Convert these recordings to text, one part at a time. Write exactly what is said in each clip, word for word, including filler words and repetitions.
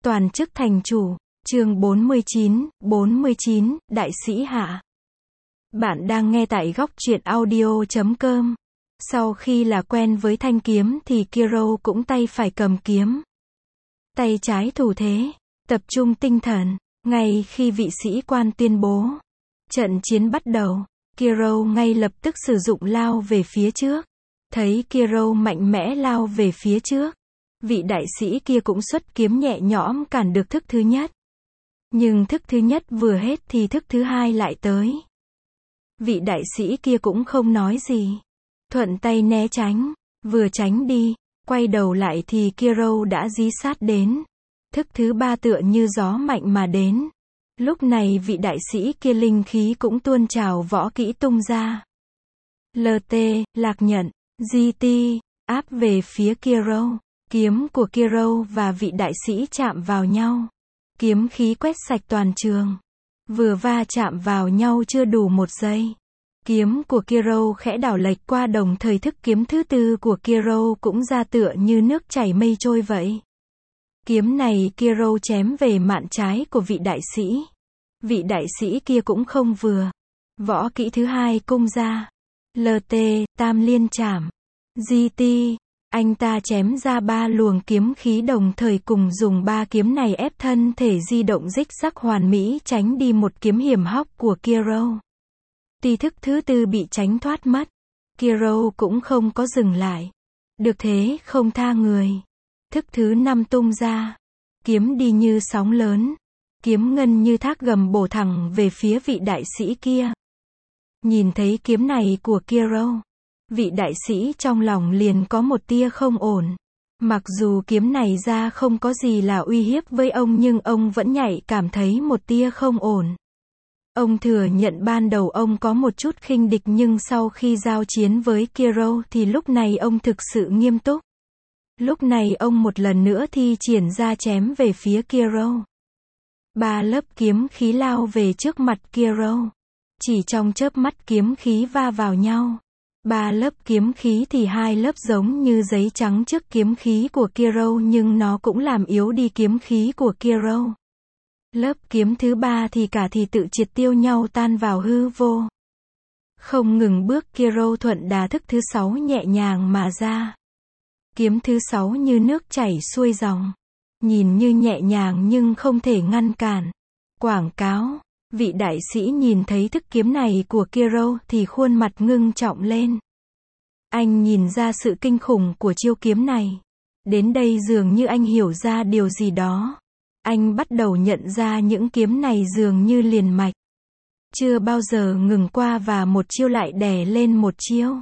Toàn chức thành chủ, chương bốn mươi chín, bốn mươi chín, Đại sĩ Hạ. Bạn đang nghe tại góc truyện audio chấm com. Sau khi là quen với thanh kiếm thì Kiro cũng tay phải cầm kiếm. Tay trái thủ thế, tập trung tinh thần, ngay khi vị sĩ quan tuyên bố. Trận chiến bắt đầu, Kiro ngay lập tức sử dụng lao về phía trước. Thấy Kiro mạnh mẽ lao về phía trước. Vị đại sĩ kia cũng xuất kiếm nhẹ nhõm cản được thức thứ nhất. Nhưng thức thứ nhất vừa hết thì thức thứ hai lại tới. Vị đại sĩ kia cũng không nói gì. Thuận tay né tránh, vừa tránh đi, quay đầu lại thì Kiro đã dí sát đến. Thức thứ ba tựa như gió mạnh mà đến. Lúc này vị đại sĩ kia linh khí cũng tuôn trào võ kỹ tung ra. lờ tê, lạc nhận, giê tê, áp về phía Kiro. Kiếm của Kiro và vị đại sĩ chạm vào nhau. Kiếm khí quét sạch toàn trường. Vừa va chạm vào nhau chưa đủ một giây. Kiếm của Kiro khẽ đảo lệch qua, đồng thời thức kiếm thứ tư của Kiro cũng ra tựa như nước chảy mây trôi vậy. Kiếm này Kiro chém về mạn trái của vị đại sĩ. Vị đại sĩ kia cũng không vừa. Võ kỹ thứ hai cung ra. lờ tê, tam liên chảm. giê tê. Anh ta chém ra ba luồng kiếm khí đồng thời, cùng dùng ba kiếm này ép thân thể di động rích rắc hoàn mỹ tránh đi một kiếm hiểm hóc của Kiro. Tuy thức thứ tư bị tránh thoát mất, Kiro cũng không có dừng lại. Được thế không tha người. Thức thứ năm tung ra. Kiếm đi như sóng lớn. Kiếm ngân như thác gầm bổ thẳng về phía vị đại sĩ kia. Nhìn thấy kiếm này của Kiro, vị đại sĩ trong lòng liền có một tia không ổn. Mặc dù kiếm này ra không có gì là uy hiếp với ông, nhưng ông vẫn nhạy cảm thấy một tia không ổn. Ông thừa nhận ban đầu ông có một chút khinh địch, nhưng sau khi giao chiến với Kiro thì lúc này ông thực sự nghiêm túc. Lúc này ông một lần nữa thi triển ra chém về phía Kiro. Ba lớp kiếm khí lao về trước mặt Kiro. Chỉ trong chớp mắt kiếm khí va vào nhau. Ba lớp kiếm khí thì hai lớp giống như giấy trắng trước kiếm khí của Kiro, nhưng nó cũng làm yếu đi kiếm khí của Kiro. Lớp kiếm thứ ba thì cả thì tự triệt tiêu nhau, tan vào hư vô. Không ngừng bước, Kiro thuận đà thức thứ sáu nhẹ nhàng mà ra. Kiếm thứ sáu như nước chảy xuôi dòng. Nhìn như nhẹ nhàng nhưng không thể ngăn cản. Quảng cáo. Vị đại sĩ nhìn thấy thức kiếm này của Kiro thì khuôn mặt ngưng trọng lên. Anh nhìn ra sự kinh khủng của chiêu kiếm này. Đến đây dường như anh hiểu ra điều gì đó. Anh bắt đầu nhận ra những kiếm này dường như liền mạch. Chưa bao giờ ngừng qua và một chiêu lại đè lên một chiêu.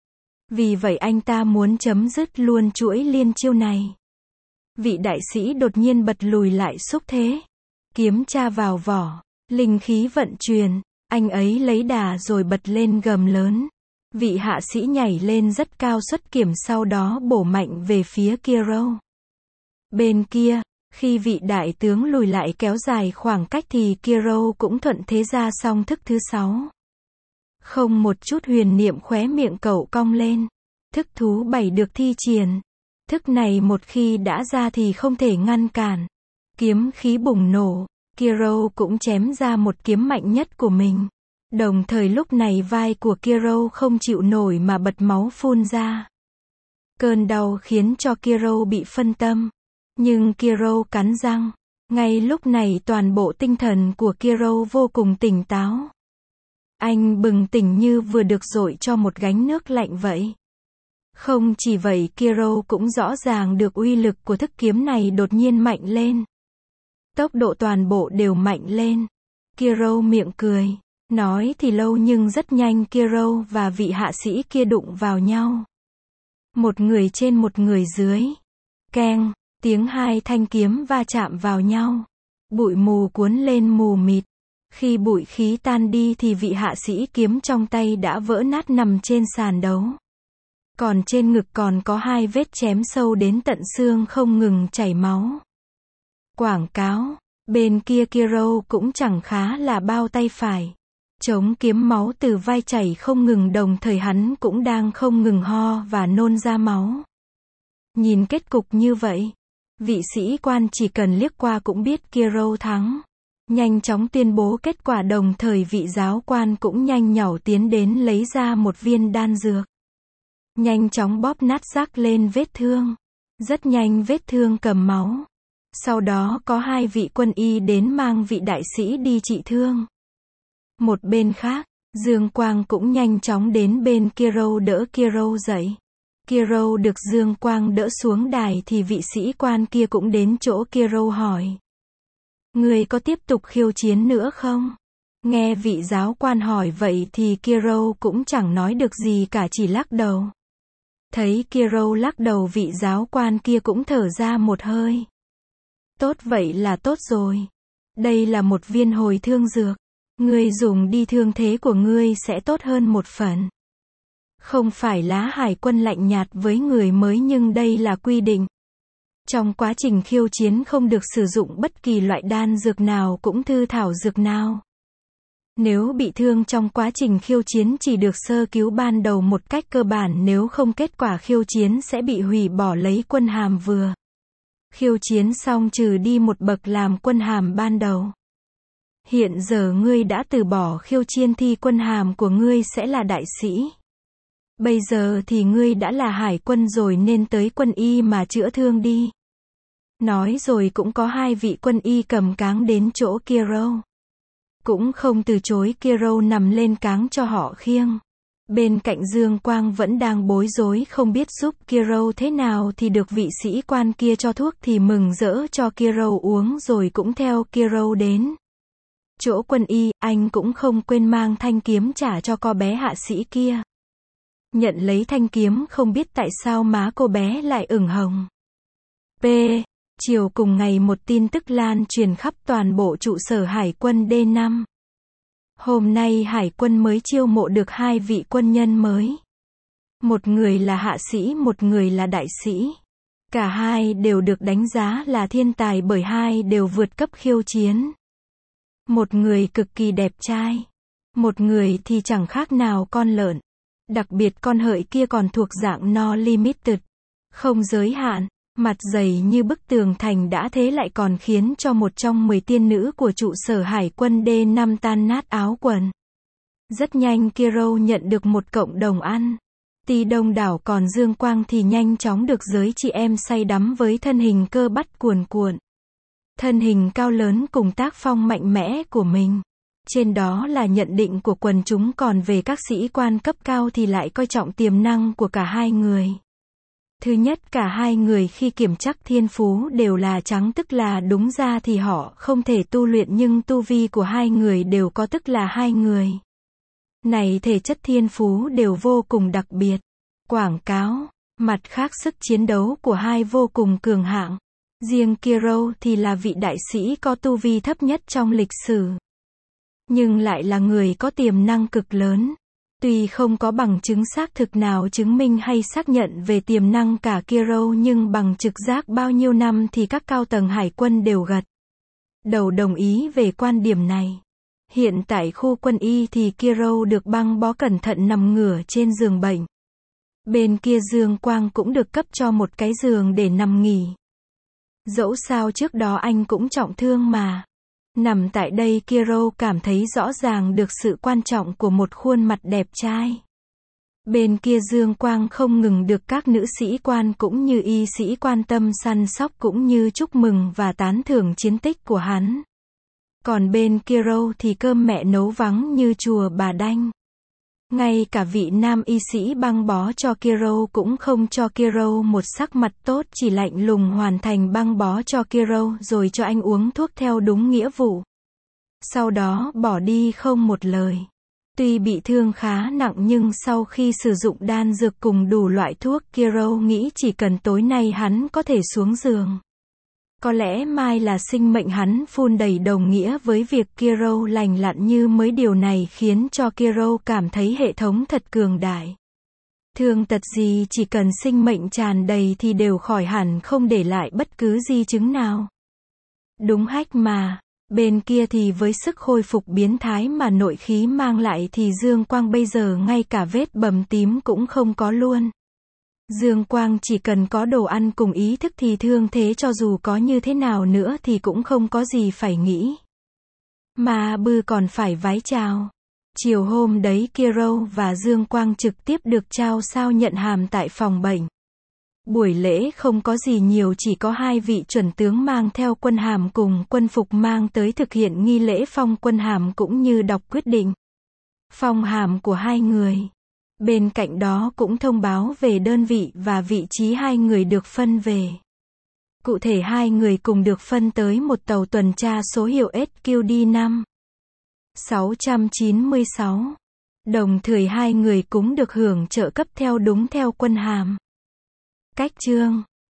Vì vậy anh ta muốn chấm dứt luôn chuỗi liên chiêu này. Vị đại sĩ đột nhiên bật lùi lại xúc thế. Kiếm tra vào vỏ. Linh khí vận chuyển, anh ấy lấy đà rồi bật lên gầm lớn. Vị hạ sĩ nhảy lên rất cao xuất kiếm, sau đó bổ mạnh về phía Kiro. Bên kia, khi vị đại tướng lùi lại kéo dài khoảng cách thì Kiro cũng thuận thế ra xong thức thứ sáu. Không một chút huyền niệm, khóe miệng cậu cong lên. Thức thú bảy được thi triển. Thức này một khi đã ra thì không thể ngăn cản. Kiếm khí bùng nổ. Kiro cũng chém ra một kiếm mạnh nhất của mình. Đồng thời lúc này vai của Kiro không chịu nổi mà bật máu phun ra. Cơn đau khiến cho Kiro bị phân tâm. Nhưng Kiro cắn răng. Ngay lúc này toàn bộ tinh thần của Kiro vô cùng tỉnh táo. Anh bừng tỉnh như vừa được dội cho một gánh nước lạnh vậy. Không chỉ vậy, Kiro cũng rõ ràng được uy lực của thức kiếm này đột nhiên mạnh lên. Tốc độ toàn bộ đều mạnh lên. Kiro miệng cười. Nói thì lâu nhưng rất nhanh Kiro và vị hạ sĩ kia đụng vào nhau. Một người trên một người dưới. Keng, tiếng hai thanh kiếm va chạm vào nhau. Bụi mù cuốn lên mù mịt. Khi bụi khí tan đi thì vị hạ sĩ kiếm trong tay đã vỡ nát nằm trên sàn đấu. Còn trên ngực còn có hai vết chém sâu đến tận xương không ngừng chảy máu. Quảng cáo. Bên kia Kiro cũng chẳng khá là bao, tay phải chống kiếm, máu từ vai chảy không ngừng, đồng thời hắn cũng đang không ngừng ho và nôn ra máu. Nhìn kết cục như vậy, Vị sĩ quan chỉ cần liếc qua cũng biết Kiro thắng. Nhanh chóng tuyên bố kết quả, đồng thời vị giáo quan cũng nhanh nhảu tiến đến lấy ra một viên đan dược. Nhanh chóng bóp nát rác lên vết thương. Rất nhanh vết thương cầm máu. Sau đó có hai vị quân y đến mang vị đại sĩ đi trị thương. Một bên khác, Dương Quang cũng nhanh chóng đến bên Kiro đỡ Kiro dậy. Kiro được Dương Quang đỡ xuống đài thì vị sĩ quan kia cũng đến chỗ Kiro hỏi. Người có tiếp tục khiêu chiến nữa không? Nghe vị giáo quan hỏi vậy thì Kiro cũng chẳng nói được gì cả, chỉ lắc đầu. Thấy Kiro lắc đầu, vị giáo quan kia cũng thở ra một hơi. Tốt, vậy là tốt rồi. Đây là một viên hồi thương dược. Ngươi dùng đi, thương thế của ngươi sẽ tốt hơn một phần. Không phải Lá Hải Quân lạnh nhạt với người mới, nhưng đây là quy định. Trong quá trình khiêu chiến không được sử dụng bất kỳ loại đan dược nào cũng thư thảo dược nào. Nếu bị thương trong quá trình khiêu chiến chỉ được sơ cứu ban đầu một cách cơ bản, nếu không kết quả khiêu chiến sẽ bị hủy bỏ lấy quân hàm vừa. Khiêu chiến xong trừ đi một bậc làm quân hàm ban đầu. Hiện giờ ngươi đã từ bỏ khiêu chiến thì quân hàm của ngươi sẽ là đại sĩ. Bây giờ thì ngươi đã là hải quân rồi nên tới quân y mà chữa thương đi. Nói rồi cũng có hai vị quân y cầm cáng đến chỗ Kiro. Cũng không từ chối, Kiro nằm lên cáng cho họ khiêng. Bên cạnh Dương Quang vẫn đang bối rối không biết giúp Kiro thế nào thì được vị sĩ quan kia cho thuốc thì mừng rỡ cho Kiro uống rồi cũng theo Kiro đến chỗ quân y. Anh cũng không quên mang thanh kiếm trả cho cô bé hạ sĩ kia. Nhận lấy thanh kiếm, không biết tại sao má cô bé lại ửng hồng. P. Chiều cùng ngày một tin tức lan truyền khắp toàn bộ trụ sở Hải quân D năm. Hôm nay Hải quân mới chiêu mộ được hai vị quân nhân mới. Một người là hạ sĩ, một người là đại sĩ. Cả hai đều được đánh giá là thiên tài bởi hai đều vượt cấp khiêu chiến. Một người cực kỳ đẹp trai. Một người thì chẳng khác nào con lợn. Đặc biệt con hợi kia còn thuộc dạng no limited. Không giới hạn. Mặt dày như bức tường thành đã thế lại còn khiến cho một trong mười tiên nữ của trụ sở Hải quân D năm tan nát áo quần. Rất nhanh Kiro nhận được một cộng đồng ăn. Ti đông đảo, còn Dương Quang thì nhanh chóng được giới chị em say đắm với thân hình cơ bắp cuồn cuộn. Thân hình cao lớn cùng tác phong mạnh mẽ của mình. Trên đó là nhận định của quần chúng, còn về các sĩ quan cấp cao thì lại coi trọng tiềm năng của cả hai người. Thứ nhất, cả hai người khi kiểm chắc thiên phú đều là trắng, tức là đúng ra thì họ không thể tu luyện, nhưng tu vi của hai người đều có, tức là hai người này thể chất thiên phú đều vô cùng đặc biệt. Quảng cáo. Mặt khác sức chiến đấu của hai vô cùng cường hạng. Riêng Kiro thì là vị đại sĩ có tu vi thấp nhất trong lịch sử. Nhưng lại là người có tiềm năng cực lớn. Tuy không có bằng chứng xác thực nào chứng minh hay xác nhận về tiềm năng cả Kiro, nhưng bằng trực giác bao nhiêu năm thì các cao tầng Hải quân đều gật đầu đồng ý về quan điểm này. Hiện tại khu quân y thì Kiro được băng bó cẩn thận nằm ngửa trên giường bệnh. Bên kia Dương Quang cũng được cấp cho một cái giường để nằm nghỉ. Dẫu sao trước đó anh cũng trọng thương mà. Nằm tại đây Kiro cảm thấy rõ ràng được sự quan trọng của một khuôn mặt đẹp trai. Bên kia Dương Quang không ngừng được các nữ sĩ quan cũng như y sĩ quan tâm săn sóc cũng như chúc mừng và tán thưởng chiến tích của hắn. Còn bên Kiro thì cơm mẹ nấu vắng như chùa bà đanh. Ngay cả vị nam y sĩ băng bó cho Kiro cũng không cho Kiro một sắc mặt tốt, chỉ lạnh lùng hoàn thành băng bó cho Kiro rồi cho anh uống thuốc theo đúng nghĩa vụ. Sau đó bỏ đi không một lời. Tuy bị thương khá nặng nhưng sau khi sử dụng đan dược cùng đủ loại thuốc, Kiro nghĩ chỉ cần tối nay hắn có thể xuống giường. Có lẽ mai là sinh mệnh hắn phun đầy, đồng nghĩa với việc Kiro lành lặn như mới. Điều này khiến cho Kiro cảm thấy hệ thống thật cường đại. Thương tật gì chỉ cần sinh mệnh tràn đầy thì đều khỏi hẳn, không để lại bất cứ di chứng nào. Đúng hách mà. Bên kia thì với sức khôi phục biến thái mà nội khí mang lại thì Dương Quang bây giờ ngay cả vết bầm tím cũng không có luôn. Dương Quang chỉ cần có đồ ăn cùng ý thức thì thương thế cho dù có như thế nào nữa thì cũng không có gì phải nghĩ. Ma Bư còn phải vái chào. Chiều hôm đấy Kiro và Dương Quang trực tiếp được trao sao nhận hàm tại phòng bệnh. Buổi lễ không có gì nhiều, chỉ có hai vị chuẩn tướng mang theo quân hàm cùng quân phục mang tới thực hiện nghi lễ phong quân hàm cũng như đọc quyết định phong hàm của hai người. Bên cạnh đó cũng thông báo về đơn vị và vị trí hai người được phân về. Cụ thể hai người cùng được phân tới một tàu tuần tra số hiệu S Q D năm sáu chín sáu. Đồng thời hai người cũng được hưởng trợ cấp theo đúng theo quân hàm. Cách chương